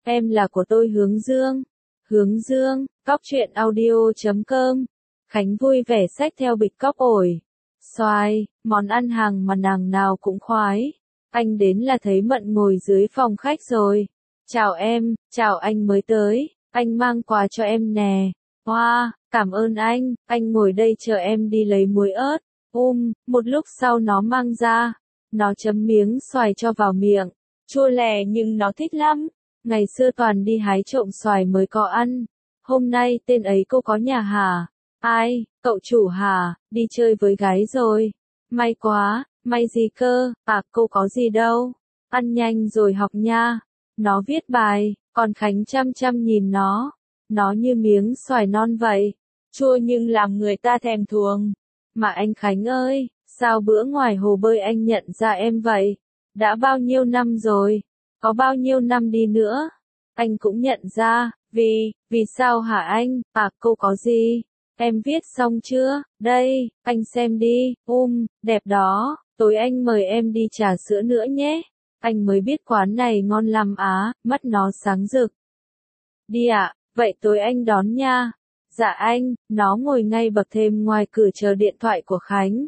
em là của tôi Hướng Dương. Hướng Dương, cóc truyện audio.com. Khánh vui vẻ xách theo bịch cóc ổi, xoài, món ăn hàng mà nàng nào cũng khoái. Anh đến là thấy Mận ngồi dưới phòng khách rồi. Chào em, chào anh mới tới, anh mang quà cho em nè. Hoa, cảm ơn anh ngồi đây chờ em đi lấy muối ớt. Một lúc sau nó mang ra, nó chấm miếng xoài cho vào miệng, chua lè nhưng nó thích lắm. Ngày xưa toàn đi hái trộm xoài mới có ăn. Hôm nay tên ấy cô có nhà hả? Ai, cậu chủ hả? Đi chơi với gái rồi. May quá, may gì cơ? À, cô có gì đâu. Ăn nhanh rồi học nha. Nó viết bài, còn Khánh chăm chăm nhìn nó. Nó như miếng xoài non vậy. Chua nhưng làm người ta thèm thuồng. Mà anh Khánh ơi, sao bữa ngoài hồ bơi anh nhận ra em vậy? Đã bao nhiêu năm rồi? Có bao nhiêu năm đi nữa? Anh cũng nhận ra, vì sao hả anh? À, cô có gì? Em viết xong chưa? Đây, anh xem đi. Đẹp đó, tối anh mời em đi trà sữa nữa nhé. Anh mới biết quán này ngon lắm á, mắt nó sáng rực. Đi ạ, vậy tối anh đón nha. Dạ anh, nó ngồi ngay bậc thềm ngoài cửa chờ điện thoại của Khánh.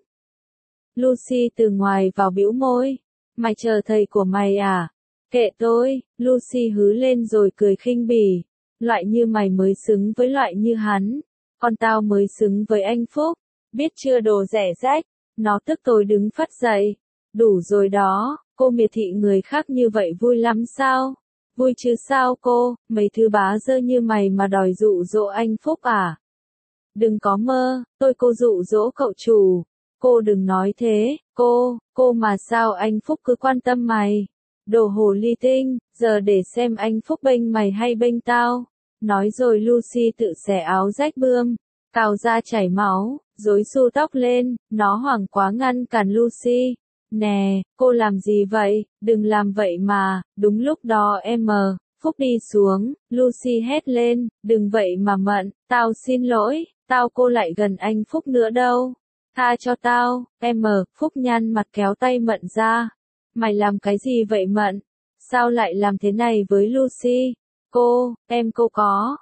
Lucy từ ngoài vào bĩu môi. Mày chờ thầy của mày à? Kệ tôi, Lucy hứ lên rồi cười khinh bỉ. Loại như mày mới xứng với loại như hắn. Còn tao mới xứng với anh Phúc. Biết chưa đồ rẻ rách. Nó tức tối đứng phắt dậy. Đủ rồi đó, cô miệt thị người khác như vậy vui lắm sao? Vui chứ sao cô, mấy thứ bá dơ như mày mà đòi dụ dỗ anh Phúc à? Đừng có mơ, cô dụ dỗ cậu chủ. Cô đừng nói thế, cô mà sao anh Phúc cứ quan tâm mày? Đồ hồ ly tinh, giờ để xem anh Phúc bênh mày hay bênh tao. Nói rồi Lucy tự xẻ áo rách bươm, cào ra chảy máu, rối xu tóc lên, nó hoảng quá ngăn cản Lucy. Nè, cô làm gì vậy, đừng làm vậy mà. Đúng lúc đó Phúc đi xuống, Lucy hét lên, đừng vậy mà Mận, tao xin lỗi, cô lại gần anh Phúc nữa đâu. Tha cho tao, Phúc nhăn mặt kéo tay Mận ra. Mày làm cái gì vậy Mận? Sao lại làm thế này với Lucy? Cô có,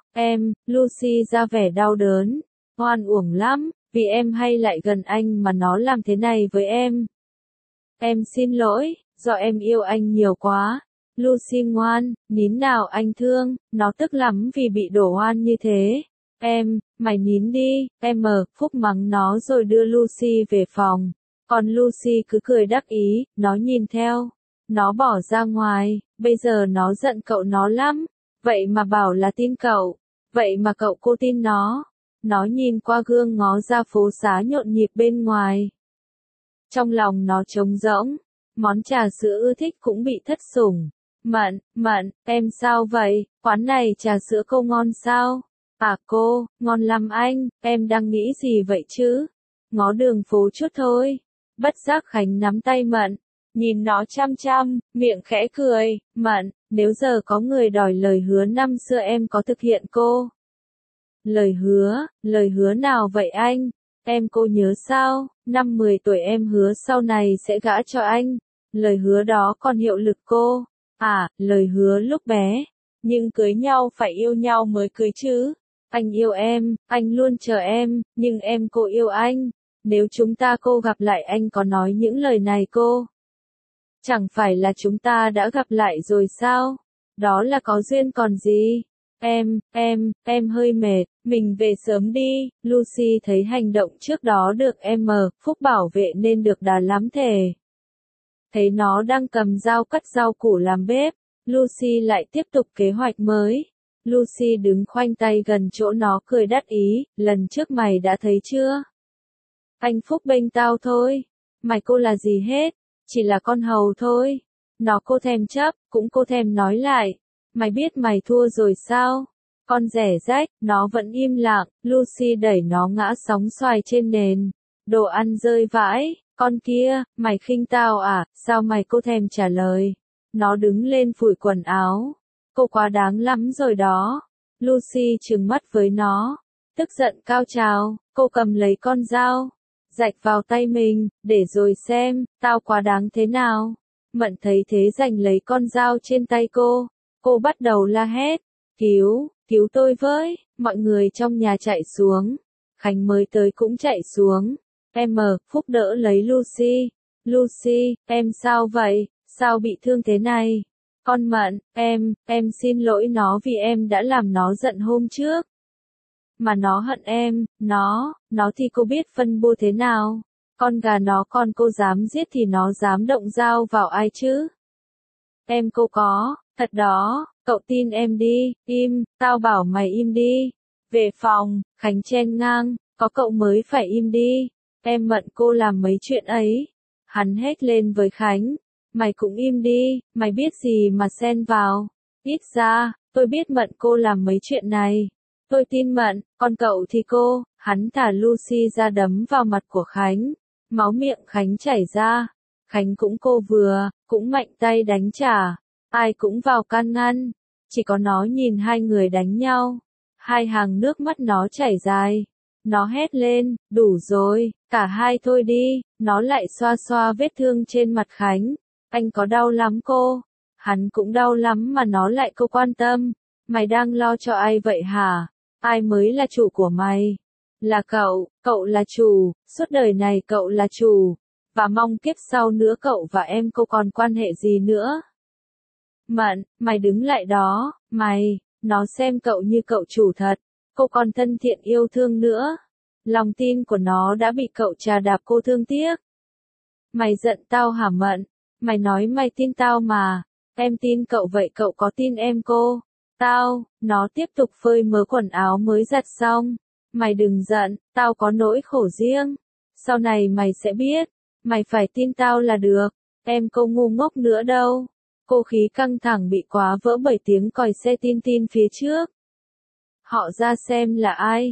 Lucy ra vẻ đau đớn, oan uổng lắm, vì em hay lại gần anh mà nó làm thế này với em. Em xin lỗi, do em yêu anh nhiều quá. Lucy ngoan, nín nào anh thương, nó tức lắm vì bị đổ oan như thế. Mày nín đi, Phúc mắng nó rồi đưa Lucy về phòng. Còn Lucy cứ cười đắc ý, nó nhìn theo. Nó bỏ ra ngoài, bây giờ nó giận cậu nó lắm. Vậy mà bảo là tin cậu. Vậy mà cô tin nó. Nó nhìn qua gương ngó ra phố xá nhộn nhịp bên ngoài. Trong lòng nó trống rỗng. Món trà sữa ưa thích cũng bị thất sủng. Mận, em sao vậy? Quán này trà sữa cô ngon sao? À cô, ngon lắm anh, em đang nghĩ gì vậy chứ? Ngó đường phố chút thôi. Bất giác Khánh nắm tay Mận, nhìn nó chăm chăm, miệng khẽ cười. Mận, nếu giờ có người đòi lời hứa năm xưa em có thực hiện cô? Lời hứa nào vậy anh? Cô nhớ sao? Năm 10 tuổi em hứa sau này sẽ gả cho anh. Lời hứa đó còn hiệu lực cô? À, lời hứa lúc bé. Nhưng cưới nhau phải yêu nhau mới cưới chứ. Anh yêu em, anh luôn chờ em, nhưng cô yêu anh. Nếu chúng ta gặp lại anh có nói những lời này cô? Chẳng phải là chúng ta đã gặp lại rồi sao? Đó là có duyên còn gì? Em hơi mệt, mình về sớm đi. Lucy thấy hành động trước đó được Phúc bảo vệ nên được đà lắm thề. Thấy nó đang cầm dao cắt rau củ làm bếp, Lucy lại tiếp tục kế hoạch mới. Lucy đứng khoanh tay gần chỗ nó cười đắc ý, lần trước mày đã thấy chưa? Anh Phúc bênh tao thôi. Mày cô là gì hết, chỉ là con hầu thôi. Nó cô thèm chấp, cũng cô thèm nói lại. Mày biết mày thua rồi sao? Con rẻ rách, nó vẫn im lặng, Lucy đẩy nó ngã sóng xoài trên nền. Đồ ăn rơi vãi, con kia, mày khinh tao à, sao mày cô thèm trả lời? Nó đứng lên phủi quần áo. Cô quá đáng lắm rồi đó. Lucy trừng mắt với nó. Tức giận cao trào, cô cầm lấy con dao. Rạch vào tay mình, để rồi xem, tao quá đáng thế nào. Mận thấy thế giành lấy con dao trên tay cô. Cô bắt đầu la hét, cứu tôi với, mọi người trong nhà chạy xuống. Khánh mới tới cũng chạy xuống. Phúc đỡ lấy Lucy. Lucy, em sao vậy, sao bị thương thế này? Con Mận, em xin lỗi nó vì em đã làm nó giận hôm trước. Mà nó hận em, nó thì cô biết phân bua thế nào. Con gà nó con cô dám giết thì nó dám động dao vào ai chứ? Cô có, thật đó, cậu tin em đi, im, tao bảo mày im đi. Về phòng, Khánh chen ngang, có cậu mới phải im đi. Mận cô làm mấy chuyện ấy. Hắn hét lên với Khánh, mày cũng im đi, mày biết gì mà xen vào. Ít ra, tôi biết Mận cô làm mấy chuyện này. Tôi tin Mận, còn cậu thì cô, hắn thả Lucy ra đấm vào mặt của Khánh. Máu miệng Khánh chảy ra. Khánh cũng cũng mạnh tay đánh trả. Ai cũng vào can ngăn. Chỉ có nó nhìn hai người đánh nhau. Hai hàng nước mắt nó chảy dài. Nó hét lên, đủ rồi, cả hai thôi đi. Nó lại xoa xoa vết thương trên mặt Khánh. Anh có đau lắm cô? Hắn cũng đau lắm mà nó lại cô quan tâm. Mày đang lo cho ai vậy hả? Ai mới là chủ của mày? Là cậu là chủ, suốt đời này cậu là chủ. Và mong kiếp sau nữa cậu và cô còn quan hệ gì nữa. Mận, mày đứng lại đó, nó xem cậu như cậu chủ thật. Cô còn thân thiện yêu thương nữa. Lòng tin của nó đã bị cậu trà đạp cô thương tiếc. Mày giận tao hả Mận? Mày nói mày tin tao mà. Em tin cậu vậy cậu có tin cô? Nó tiếp tục phơi mớ quần áo mới giặt xong. Mày đừng giận, tao có nỗi khổ riêng. Sau này mày sẽ biết. Mày phải tin tao là được. Cô ngu ngốc nữa đâu. Cô khí căng thẳng bị quá vỡ bởi tiếng còi xe tin phía trước. Họ ra xem là ai.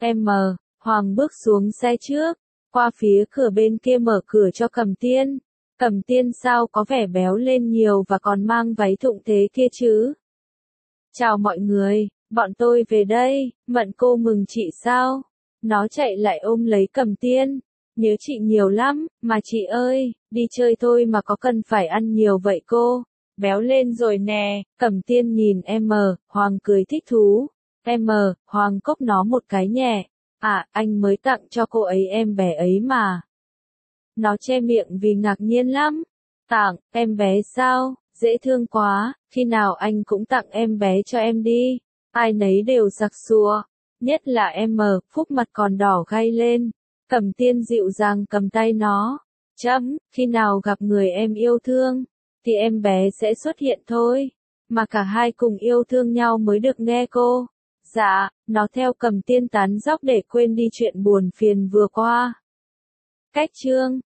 Hoàng bước xuống xe trước. Qua phía cửa bên kia mở cửa cho Cẩm Tiên. Cẩm Tiên sao có vẻ béo lên nhiều và còn mang váy thụng thế kia chứ. Chào mọi người, bọn tôi về đây, Mận cô mừng chị sao? Nó chạy lại ôm lấy Cẩm Tiên. Nhớ chị nhiều lắm, mà chị ơi, đi chơi thôi mà có cần phải ăn nhiều vậy cô? Béo lên rồi nè, Cẩm Tiên nhìn Hoàng cười thích thú. Hoàng cốc nó một cái nhẹ. À, anh mới tặng cho cô ấy em bé ấy mà. Nó che miệng vì ngạc nhiên lắm. Tặng, em bé sao? Dễ thương quá, khi nào anh cũng tặng em bé cho em đi. Ai nấy đều sặc sụa. Nhất là Phúc mặt còn đỏ gay lên. Cẩm Tiên dịu dàng cầm tay nó. Khi nào gặp người em yêu thương, thì em bé sẽ xuất hiện thôi. Mà cả hai cùng yêu thương nhau mới được nghe cô. Dạ, nó theo Cẩm Tiên tán dóc để quên đi chuyện buồn phiền vừa qua. Cách chương